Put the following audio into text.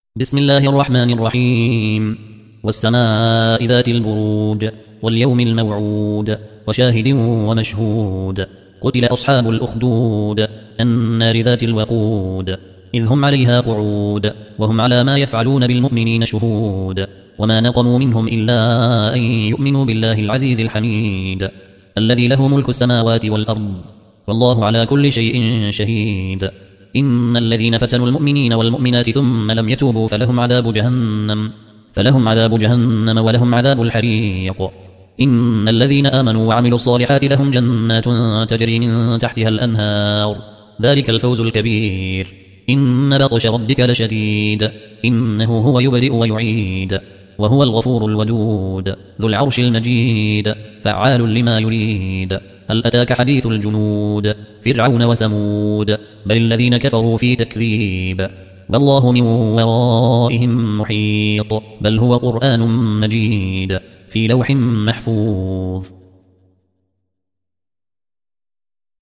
بسم الله الرحمن الرحيم. والسماء ذات البروج واليوم الموعود وشاهد ومشهود. قتل أصحاب الأخدود النار ذات الوقود إذ هم عليها قعود وهم على ما يفعلون بالمؤمنين شهود. وما نقموا منهم إلا أن يؤمنوا بالله العزيز الحميد الذي له ملك السماوات والأرض والله على كل شيء شهيد. إن الذين فتنوا المؤمنين والمؤمنات ثم لم يتوبوا فلهم عذاب جهنم ولهم عذاب الحريق. إن الذين آمنوا وعملوا الصالحات لهم جنات تجري من تحتها الأنهار ذلك الفوز الكبير. إن بطش ربك لشديد إنه هو يبدئ ويعيد وهو الغفور الودود ذو العرش المجيد فعال لما يريد. هل أتاك حديث الجنود فرعون وثمود بل الذين كفروا في تكذيب والله من ورائهم محيط بل هو قرآن مجيد في لوح محفوظ.